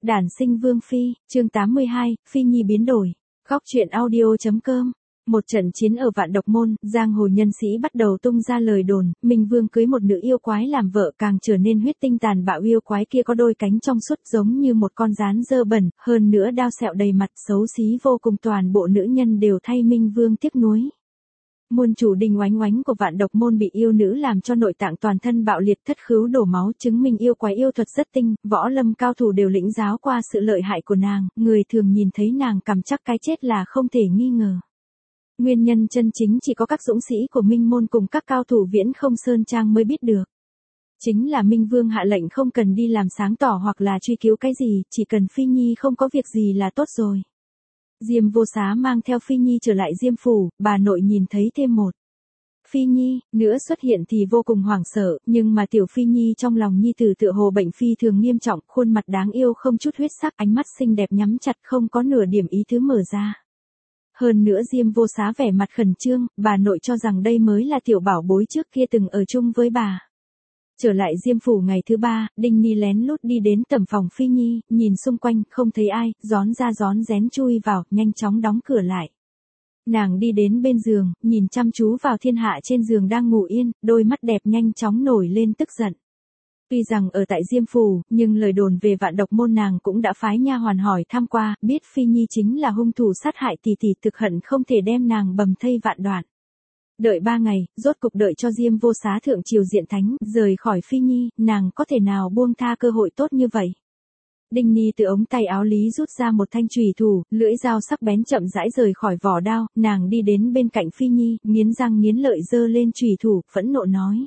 Đản sinh Vương Phi, chương 82, Phi Nhi biến đổi. Góc truyện audio.com. Một trận chiến ở Vạn Độc Môn, giang hồ nhân sĩ bắt đầu tung ra lời đồn, Minh Vương cưới một nữ yêu quái làm vợ, càng trở nên huyết tinh tàn bạo. Yêu quái kia có đôi cánh trong suốt giống như một con rán dơ bẩn, hơn nữa đao sẹo đầy mặt, xấu xí vô cùng. Toàn bộ nữ nhân đều thay Minh Vương tiếc nuối. Môn chủ Đinh Oánh Oánh của Vạn Độc Môn bị yêu nữ làm cho nội tạng toàn thân bạo liệt, thất khứu đổ máu, chứng minh yêu quái yêu thuật rất tinh, võ lâm cao thủ đều lĩnh giáo qua sự lợi hại của nàng, người thường nhìn thấy nàng cầm chắc cái chết là không thể nghi ngờ. Nguyên nhân chân chính chỉ có các dũng sĩ của Minh Môn cùng các cao thủ Viễn Không Sơn Trang mới biết được. Chính là Minh Vương hạ lệnh không cần đi làm sáng tỏ hoặc là truy cứu cái gì, chỉ cần Phi Nhi không có việc gì là tốt rồi. Diêm Vô Xá mang theo Phi Nhi trở lại Diêm phủ, bà nội nhìn thấy thêm một Phi Nhi nữa xuất hiện thì vô cùng hoảng sợ, nhưng mà tiểu Phi Nhi trong lòng nhi tử tựa hồ bệnh phi thường nghiêm trọng, khuôn mặt đáng yêu không chút huyết sắc, ánh mắt xinh đẹp nhắm chặt không có nửa điểm ý tứ mở ra. Hơn nữa Diêm Vô Xá vẻ mặt khẩn trương, bà nội cho rằng đây mới là tiểu bảo bối trước kia từng ở chung với bà. Trở lại Diêm phủ ngày thứ ba, Đinh Ni lén lút đi đến tầm phòng Phi Nhi, nhìn xung quanh, không thấy ai, rón ra rón rén chui vào, nhanh chóng đóng cửa lại. Nàng đi đến bên giường, nhìn chăm chú vào thiên hạ trên giường đang ngủ yên, đôi mắt đẹp nhanh chóng nổi lên tức giận. Tuy rằng ở tại Diêm phủ, nhưng lời đồn về Vạn Độc Môn nàng cũng đã phái nha hoàn hỏi thăm qua, biết Phi Nhi chính là hung thủ sát hại tỷ tỷ, thực hận không thể đem nàng bầm thây vạn đoạn. Đợi 3 ngày, rốt cục đợi cho Diêm Vô Xá thượng triều diện thánh, rời khỏi Phi Nhi, nàng có thể nào buông tha cơ hội tốt như vậy. Đinh Ni từ ống tay áo lý rút ra một thanh chùy thủ, lưỡi dao sắc bén chậm rãi rời khỏi vỏ đao, nàng đi đến bên cạnh Phi Nhi, nghiến răng nghiến lợi giơ lên chùy thủ, phẫn nộ nói.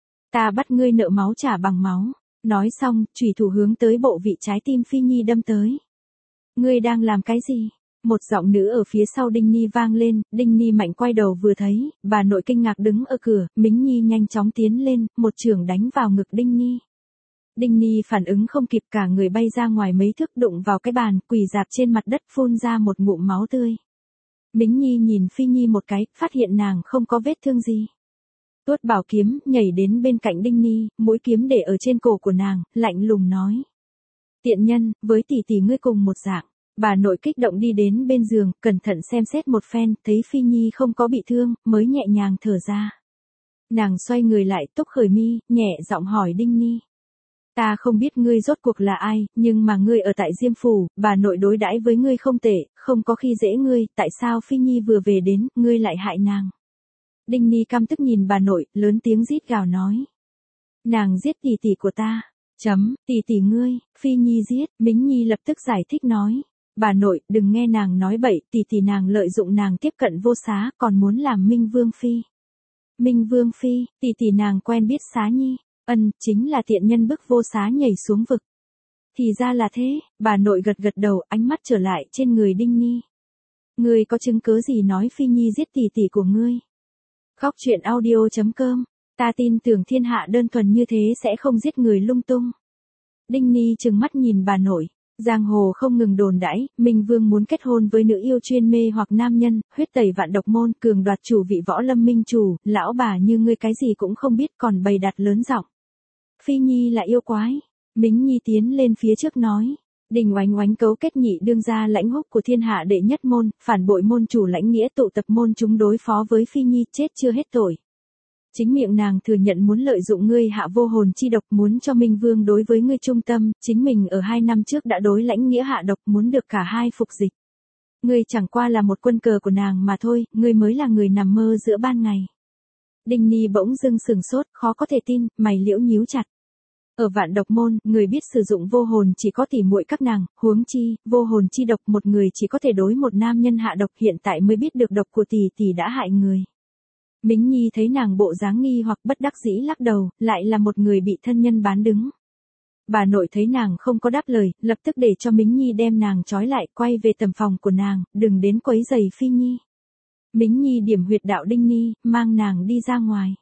Ta bắt ngươi nợ máu trả bằng máu. Nói xong, chùy thủ hướng tới bộ vị trái tim Phi Nhi đâm tới. Ngươi đang làm cái gì? Một giọng nữ ở phía sau Đinh Ni vang lên, Đinh Ni mạnh quay đầu vừa thấy, bà nội kinh ngạc đứng ở cửa, Mính Nhi nhanh chóng tiến lên, một chưởng đánh vào ngực Đinh Ni. Đinh Ni phản ứng không kịp, cả người bay ra ngoài mấy thước, đụng vào cái bàn, quỳ rạp trên mặt đất phun ra một ngụm máu tươi. Mính Nhi nhìn Phi Nhi một cái, phát hiện nàng không có vết thương gì. Tuốt bảo kiếm, nhảy đến bên cạnh Đinh Ni, mũi kiếm để ở trên cổ của nàng, lạnh lùng nói. Tiện nhân, với tỷ tỷ ngươi cùng một dạng. Bà nội kích động đi đến bên giường, cẩn thận xem xét một phen, thấy Phi Nhi không có bị thương, mới nhẹ nhàng thở ra. Nàng xoay người lại, túc khởi mi, nhẹ giọng hỏi Đinh Ni. Ta không biết ngươi rốt cuộc là ai, nhưng mà ngươi ở tại Diêm phủ, bà nội đối đãi với ngươi không tệ, không có khi dễ ngươi, tại sao Phi Nhi vừa về đến, ngươi lại hại nàng? Đinh Ni căm tức nhìn bà nội, lớn tiếng rít gào nói. Nàng giết tỷ tỷ của ta. Tỷ tỷ ngươi, Phi Nhi giết, Mính Nhi lập tức giải thích nói. Bà nội, đừng nghe nàng nói bậy, tỷ tỷ nàng lợi dụng nàng tiếp cận Vô Xá, còn muốn làm Minh Vương Phi. Minh Vương Phi, tỷ tỷ nàng quen biết Xá Nhi, chính là tiện nhân bức Vô Xá nhảy xuống vực. Thì ra là thế, bà nội gật gật đầu, ánh mắt trở lại trên người Đinh Ni. Ngươi có chứng cứ gì nói Phi Nhi giết tỷ tỷ của ngươi? Góc truyện audio.com, ta tin tưởng thiên hạ đơn thuần như thế sẽ không giết người lung tung. Đinh Ni trừng mắt nhìn bà nội. Giang hồ không ngừng đồn đãi, Minh Vương muốn kết hôn với nữ yêu chuyên mê hoặc nam nhân, huyết tẩy Vạn Độc Môn, cường đoạt chủ vị võ lâm minh chủ, lão bà như ngươi cái gì cũng không biết còn bày đặt lớn giọng. Phi Nhi là yêu quái. Mính Nhi tiến lên phía trước nói. Đinh Oánh Oánh cấu kết nhị đương gia lãnh húc của thiên hạ đệ nhất môn, phản bội môn chủ lãnh nghĩa, tụ tập môn chúng đối phó với Phi Nhi, chết chưa hết tội. Chính miệng nàng thừa nhận muốn lợi dụng ngươi hạ vô hồn chi độc, muốn cho Minh Vương đối với ngươi trung tâm, chính mình ở 2 năm trước đã đối lãnh nghĩa hạ độc, muốn được cả hai phục dịch. Ngươi chẳng qua là một quân cờ của nàng mà thôi, ngươi mới là người nằm mơ giữa ban ngày. Đinh Ni bỗng dưng sừng sốt, khó có thể tin, mày liễu nhíu chặt. Ở Vạn Độc Môn, người biết sử dụng vô hồn chỉ có tỷ muội các nàng, huống chi, vô hồn chi độc một người chỉ có thể đối một nam nhân hạ độc, hiện tại mới biết được độc của tỷ tỷ đã hại người. Mính Nhi thấy nàng bộ dáng nghi hoặc bất đắc dĩ lắc đầu, lại là một người bị thân nhân bán đứng. Bà nội thấy nàng không có đáp lời, lập tức để cho Mính Nhi đem nàng trói lại, quay về tầm phòng của nàng, đừng đến quấy rầy Phi Nhi. Mính Nhi điểm huyệt đạo Đinh Ni, mang nàng đi ra ngoài.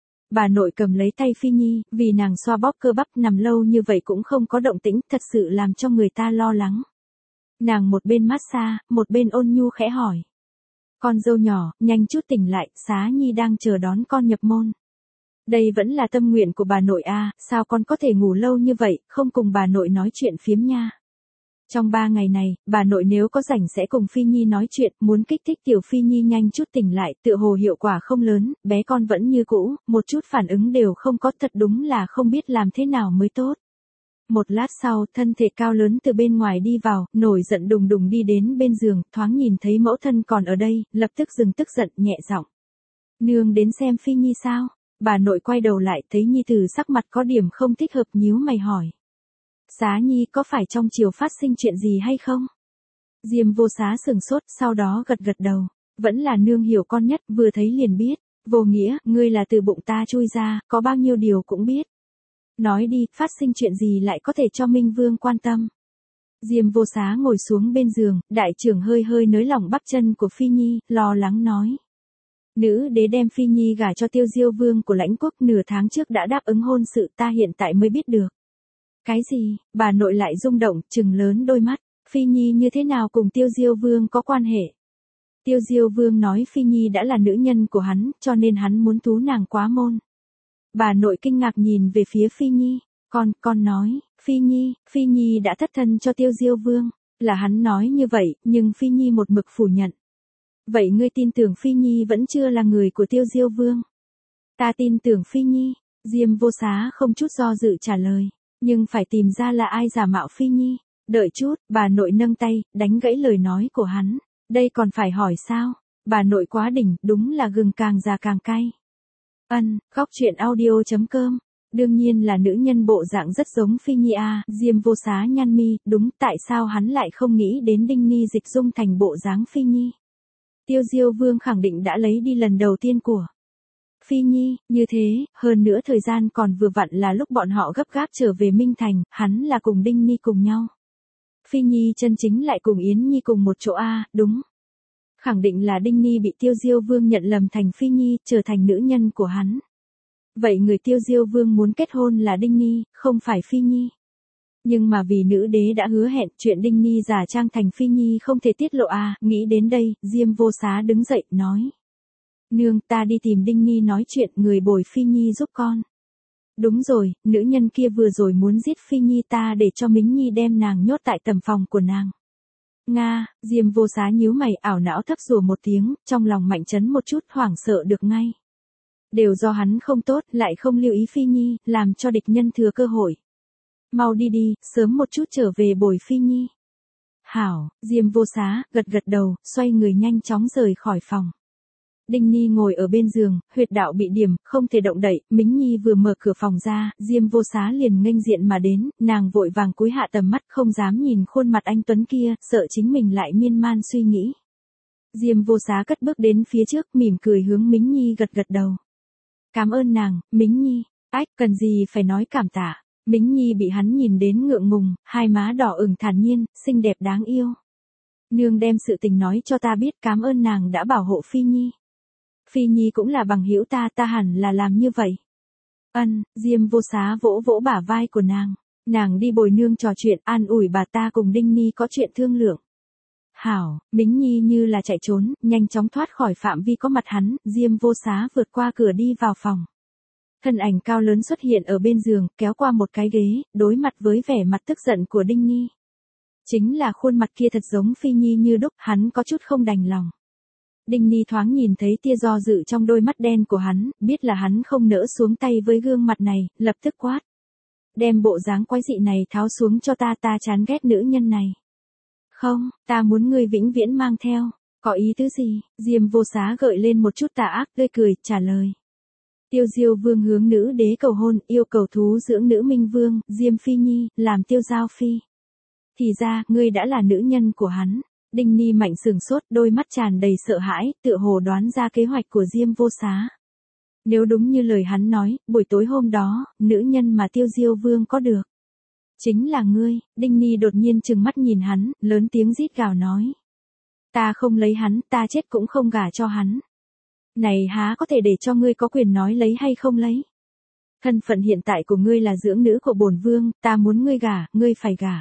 Bà nội cầm lấy tay Phi Nhi, vì nàng xoa bóp cơ bắp nằm lâu như vậy cũng không có động tĩnh, thật sự làm cho người ta lo lắng. Nàng một bên massage, một bên ôn nhu khẽ hỏi. Con dâu nhỏ, nhanh chút tỉnh lại, Xá Nhi đang chờ đón con nhập môn. Đây vẫn là tâm nguyện của bà nội a, sao con có thể ngủ lâu như vậy, không cùng bà nội nói chuyện phiếm nha. Trong 3 ngày này, bà nội nếu có rảnh sẽ cùng Phi Nhi nói chuyện, muốn kích thích tiểu Phi Nhi nhanh chút tỉnh lại, tựa hồ hiệu quả không lớn, bé con vẫn như cũ, một chút phản ứng đều không có, thật đúng là không biết làm thế nào mới tốt. Một lát sau, thân thể cao lớn từ bên ngoài đi vào, nổi giận đùng đùng đi đến bên giường, thoáng nhìn thấy mẫu thân còn ở đây, lập tức dừng tức giận, nhẹ giọng. Nương đến xem Phi Nhi sao? Bà nội quay đầu lại thấy Nhi tử sắc mặt có điểm không thích hợp, nhíu mày hỏi. Xá Nhi có phải trong chiều phát sinh chuyện gì hay không? Diêm Vô Xá sừng sốt, sau đó gật gật đầu. Vẫn là nương hiểu con nhất, vừa thấy liền biết. Vô Nghĩa, ngươi là từ bụng ta chui ra, có bao nhiêu điều cũng biết. Nói đi, phát sinh chuyện gì lại có thể cho Minh Vương quan tâm. Diêm Vô Xá ngồi xuống bên giường, đại trưởng hơi hơi nới lỏng bắp chân của Phi Nhi, lo lắng nói. Nữ đế đem Phi Nhi gả cho Tiêu Diêu Vương của Lãnh Quốc, nửa tháng trước đã đáp ứng hôn sự, ta hiện tại mới biết được. Cái gì? Bà nội lại rung động, trừng lớn đôi mắt. Phi Nhi như thế nào cùng Tiêu Diêu Vương có quan hệ? Tiêu Diêu Vương nói Phi Nhi đã là nữ nhân của hắn, cho nên hắn muốn tú nàng quá môn. Bà nội kinh ngạc nhìn về phía Phi Nhi. Con nói, Phi Nhi đã thất thân cho Tiêu Diêu Vương. Là hắn nói như vậy, nhưng Phi Nhi một mực phủ nhận. Vậy ngươi tin tưởng Phi Nhi vẫn chưa là người của Tiêu Diêu Vương? Ta tin tưởng Phi Nhi. Diêm Vô Xá không chút do dự trả lời. Nhưng phải tìm ra là ai giả mạo Phi Nhi. Đợi chút, bà nội nâng tay, đánh gãy lời nói của hắn. Đây còn phải hỏi sao? Bà nội quá đỉnh, đúng là gừng càng già càng cay. Góc truyện audio.com. Đương nhiên là nữ nhân bộ dạng rất giống Phi Nhi a. Diêm Vô Xá nhăn mi, đúng, tại sao hắn lại không nghĩ đến Đinh Ni dịch dung thành bộ dáng Phi Nhi? Tiêu Diêu Vương khẳng định đã lấy đi lần đầu tiên của Phi Nhi, như thế, hơn nữa thời gian còn vừa vặn là lúc bọn họ gấp gáp trở về Minh Thành, hắn là cùng Đinh Ni cùng nhau. Phi Nhi chân chính lại cùng Yến Nhi cùng một chỗ a, đúng. Khẳng định là Đinh Ni bị Tiêu Diêu Vương nhận lầm thành Phi Nhi, trở thành nữ nhân của hắn. Vậy người Tiêu Diêu Vương muốn kết hôn là Đinh Ni, không phải Phi Nhi. Nhưng mà vì nữ đế đã hứa hẹn, chuyện Đinh Ni giả trang thành Phi Nhi không thể tiết lộ a. Nghĩ đến đây, Diêm Vô Xá đứng dậy, nói. Nương, ta đi tìm Đinh Ni nói chuyện, người bồi Phi Nhi giúp con. Đúng rồi, nữ nhân kia vừa rồi muốn giết Phi Nhi, ta để cho Mính Nhi đem nàng nhốt tại tầm phòng của nàng. Nga, Diêm Vô Xá nhíu mày, ảo não thấp rủa một tiếng, trong lòng mạnh chấn một chút, hoảng sợ được ngay. Đều do hắn không tốt, lại không lưu ý Phi Nhi, làm cho địch nhân thừa cơ hội. Mau đi đi, sớm một chút trở về bồi Phi Nhi. Hảo, Diêm Vô Xá, gật gật đầu, xoay người nhanh chóng rời khỏi phòng. Đinh Ni ngồi ở bên giường, huyệt đạo bị điểm, không thể động đậy, Mính Nhi vừa mở cửa phòng ra, Diêm Vô Xá liền nghênh diện mà đến, nàng vội vàng cúi hạ tầm mắt, không dám nhìn khuôn mặt anh tuấn kia, sợ chính mình lại miên man suy nghĩ. Diêm Vô Xá cất bước đến phía trước, mỉm cười hướng Mính Nhi gật gật đầu. Cảm ơn nàng, Mính Nhi. Ách, cần gì phải nói cảm tạ. Mính Nhi bị hắn nhìn đến ngượng ngùng, hai má đỏ ửng thản nhiên, xinh đẹp đáng yêu. Nương đem sự tình nói cho ta biết, cảm ơn nàng đã bảo hộ Phi Nhi. Phi Nhi cũng là bằng hữu ta, ta hẳn là làm như vậy. Diêm Vô Xá vỗ vỗ bả vai của nàng. Nàng đi bồi nương trò chuyện, an ủi bà ta cùng Đinh Ni có chuyện thương lượng. Hảo, Mính Nhi như là chạy trốn, nhanh chóng thoát khỏi phạm vi có mặt hắn, Diêm Vô Xá vượt qua cửa đi vào phòng. Thân ảnh cao lớn xuất hiện ở bên giường, kéo qua một cái ghế, đối mặt với vẻ mặt tức giận của Đinh Ni. Chính là khuôn mặt kia thật giống Phi Nhi như đúc, hắn có chút không đành lòng. Đinh Ni thoáng nhìn thấy tia do dự trong đôi mắt đen của hắn, biết là hắn không nỡ xuống tay với gương mặt này, lập tức quát. Đem bộ dáng quái dị này tháo xuống cho ta, ta chán ghét nữ nhân này. Không, ta muốn ngươi vĩnh viễn mang theo. Có ý tứ gì? Diêm Vô Xá gợi lên một chút tà ác tươi cười, trả lời. Tiêu Diêu Vương hướng nữ đế cầu hôn, yêu cầu thú dưỡng nữ Minh Vương, Diêm Phi Nhi, làm Tiêu Giao Phi. Thì ra, ngươi đã là nữ nhân của hắn. Đinh Ni mạnh sừng sốt, đôi mắt tràn đầy sợ hãi, tựa hồ đoán ra kế hoạch của Diêm Vô Xá. Nếu đúng như lời hắn nói, buổi tối hôm đó, nữ nhân mà Tiêu Diêu Vương có được. Chính là ngươi. Đinh Ni đột nhiên trừng mắt nhìn hắn, lớn tiếng rít gào nói. Ta không lấy hắn, ta chết cũng không gả cho hắn. Này há có thể để cho ngươi có quyền nói lấy hay không lấy. Thân phận hiện tại của ngươi là dưỡng nữ của bổn vương, ta muốn ngươi gả, ngươi phải gả.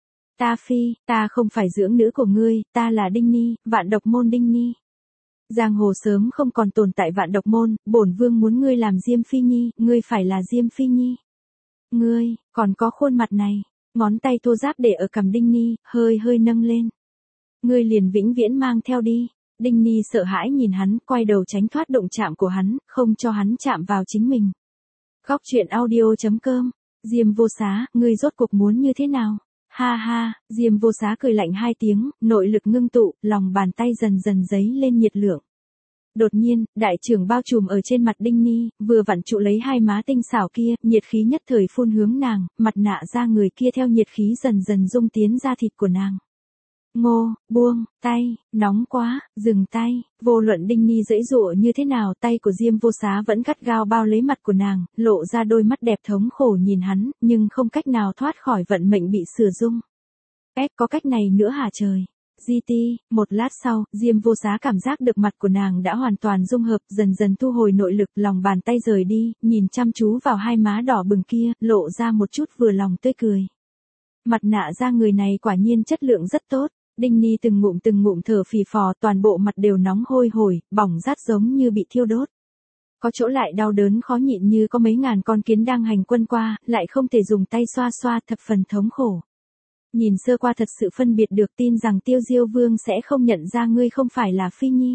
Ta không phải dưỡng nữ của ngươi, ta là Đinh Ni, Vạn Độc Môn Đinh Ni. Giang hồ sớm không còn tồn tại Vạn Độc Môn, bổn vương muốn ngươi làm Diêm Phi Nhi, ngươi phải là Diêm Phi Nhi. Ngươi, còn có khuôn mặt này. Ngón tay thô ráp để ở cằm Đinh Ni, hơi hơi nâng lên. Ngươi liền vĩnh viễn mang theo đi. Đinh Ni sợ hãi nhìn hắn, quay đầu tránh thoát động chạm của hắn, không cho hắn chạm vào chính mình. Góc truyện audio.com. Diêm Vô Xá, ngươi rốt cuộc muốn như thế nào? Ha ha, Diêm Vô Xá cười lạnh hai tiếng, nội lực ngưng tụ, lòng bàn tay dần dần dấy lên nhiệt lượng. Đột nhiên, đại trưởng bao trùm ở trên mặt Đinh Ni, vừa vặn trụ lấy hai má tinh xảo kia, nhiệt khí nhất thời phun hướng nàng, mặt nạ da người kia theo nhiệt khí dần dần dung tiến ra thịt của nàng. Ngô, buông, tay, nóng quá, dừng tay, vô luận Đinh Ni giãy giụa như thế nào, tay của Diêm Vô Xá vẫn gắt gao bao lấy mặt của nàng, lộ ra đôi mắt đẹp thống khổ nhìn hắn, nhưng không cách nào thoát khỏi vận mệnh bị sửa dung. Có cách này nữa hả trời? GT, một lát sau, Diêm Vô Xá cảm giác được mặt của nàng đã hoàn toàn dung hợp, dần dần thu hồi nội lực, lòng bàn tay rời đi, nhìn chăm chú vào hai má đỏ bừng kia, lộ ra một chút vừa lòng tươi cười. Mặt nạ da người này quả nhiên chất lượng rất tốt. Đinh Ni từng ngụm thở phì phò, toàn bộ mặt đều nóng hôi hổi, bỏng rát giống như bị thiêu đốt. Có chỗ lại đau đớn khó nhịn như có mấy ngàn con kiến đang hành quân qua, lại không thể dùng tay xoa xoa, thập phần thống khổ. Nhìn sơ qua thật sự phân biệt được, tin rằng Tiêu Diêu Vương sẽ không nhận ra ngươi không phải là Phi Nhi.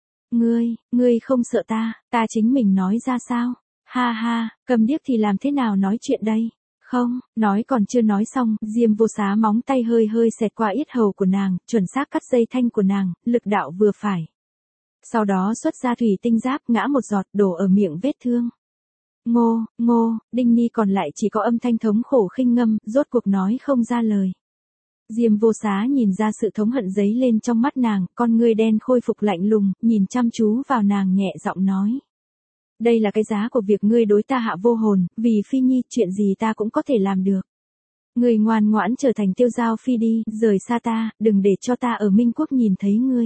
Ngươi không sợ ta chính mình nói ra sao? Ha ha, cầm điếc thì làm thế nào nói chuyện đây? Không, nói còn chưa nói xong, Diêm Vô Xá móng tay hơi hơi xẹt qua yết hầu của nàng, chuẩn xác cắt dây thanh của nàng, lực đạo vừa phải. Sau đó xuất ra thủy tinh giáp, ngã một giọt, đổ ở miệng vết thương. Ngô, Đinh Ni còn lại chỉ có âm thanh thống khổ khinh ngâm, rốt cuộc nói không ra lời. Diêm Vô Xá nhìn ra sự thống hận dấy lên trong mắt nàng, con ngươi đen khôi phục lạnh lùng, nhìn chăm chú vào nàng nhẹ giọng nói. Đây là cái giá của việc ngươi đối ta hạ vô hồn, vì Phi Nhi, chuyện gì ta cũng có thể làm được. Ngươi ngoan ngoãn trở thành Tiêu Giao Phi đi, rời xa ta, đừng để cho ta ở Minh Quốc nhìn thấy ngươi.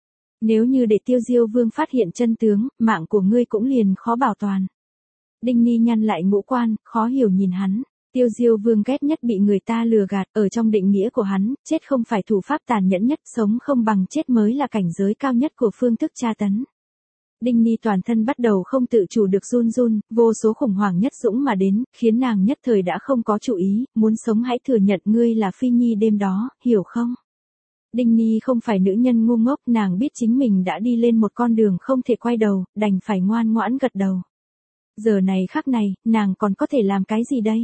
Nếu như để Tiêu Diêu Vương phát hiện chân tướng, mạng của ngươi cũng liền khó bảo toàn. Đinh Ni nhăn lại ngũ quan, khó hiểu nhìn hắn. Tiêu Diêu Vương ghét nhất bị người ta lừa gạt, ở trong định nghĩa của hắn, chết không phải thủ pháp tàn nhẫn nhất, sống không bằng chết mới là cảnh giới cao nhất của phương thức tra tấn. Đinh Ni toàn thân bắt đầu không tự chủ được run run, vô số khủng hoảng nhất dũng mà đến, khiến nàng nhất thời đã không có chủ ý, muốn sống hãy thừa nhận ngươi là Phi Nhi đêm đó, hiểu không? Đinh Ni không phải nữ nhân ngu ngốc, nàng biết chính mình đã đi lên một con đường không thể quay đầu, đành phải ngoan ngoãn gật đầu. Giờ này khắc này, nàng còn có thể làm cái gì đây?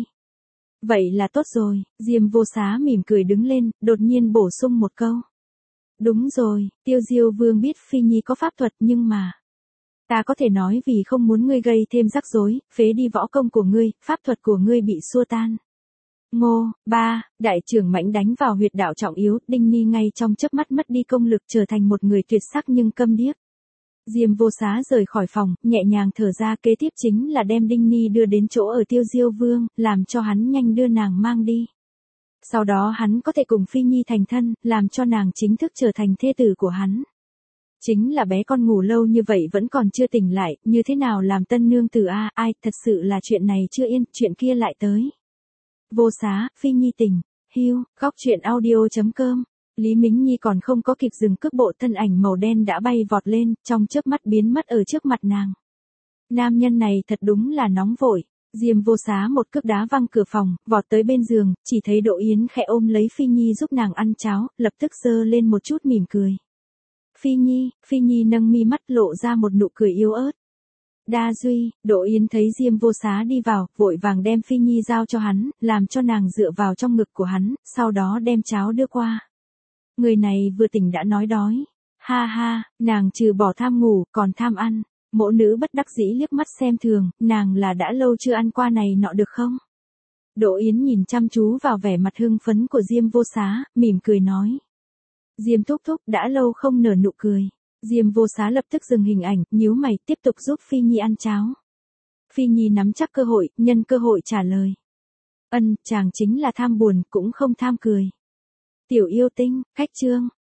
Vậy là tốt rồi, Diêm Vô Xá mỉm cười đứng lên, đột nhiên bổ sung một câu. Đúng rồi, Tiêu Diêu Vương biết Phi Nhi có pháp thuật nhưng mà... Ta có thể nói vì không muốn ngươi gây thêm rắc rối, phế đi võ công của ngươi, pháp thuật của ngươi bị xua tan. Ngô, đại trưởng mãnh đánh vào huyệt đạo trọng yếu, Đinh Ni ngay trong chớp mắt mất đi công lực, trở thành một người tuyệt sắc nhưng câm điếc. Diêm Vô Xá rời khỏi phòng, nhẹ nhàng thở ra, kế tiếp chính là đem Đinh Ni đưa đến chỗ ở Tiêu Diêu Vương, làm cho hắn nhanh đưa nàng mang đi. Sau đó hắn có thể cùng Phi Nhi thành thân, làm cho nàng chính thức trở thành thê tử của hắn. Chính là bé con ngủ lâu như vậy vẫn còn chưa tỉnh lại, như thế nào làm tân nương tử a, ai, thật sự là chuyện này chưa yên, chuyện kia lại tới. Vô Xá, Phi Nhi tỉnh, hiu, góc truyện audio.com. Lý Mính Nhi còn không có kịp dừng cước bộ, thân ảnh màu đen đã bay vọt lên, trong chớp mắt biến mất ở trước mặt nàng. Nam nhân này thật đúng là nóng vội. Diêm Vô Xá một cước đá văng cửa phòng, vọt tới bên giường, chỉ thấy Đỗ Yến khẽ ôm lấy Phi Nhi giúp nàng ăn cháo, lập tức giơ lên một chút mỉm cười. Phi Nhi nâng mi mắt, lộ ra một nụ cười yếu ớt. Đa Duy, Đỗ Yến thấy Diêm Vô Xá đi vào, vội vàng đem Phi Nhi giao cho hắn, làm cho nàng dựa vào trong ngực của hắn, sau đó đem cháo đưa qua. Người này vừa tỉnh đã nói đói. Ha ha, nàng trừ bỏ tham ngủ, còn tham ăn. Mộ nữ bất đắc dĩ liếc mắt xem thường, nàng là đã lâu chưa ăn qua này nọ được không? Đỗ Yến nhìn chăm chú vào vẻ mặt hưng phấn của Diêm Vô Xá, mỉm cười nói. Diêm thúc thúc đã lâu không nở nụ cười. Diêm Vô Xá lập tức dừng hình ảnh, nhíu mày, tiếp tục giúp Phi Nhi ăn cháo. Phi Nhi nắm chắc cơ hội, nhân cơ hội trả lời. Chàng chính là tham buồn, cũng không tham cười. Tiểu yêu tinh, khách trương,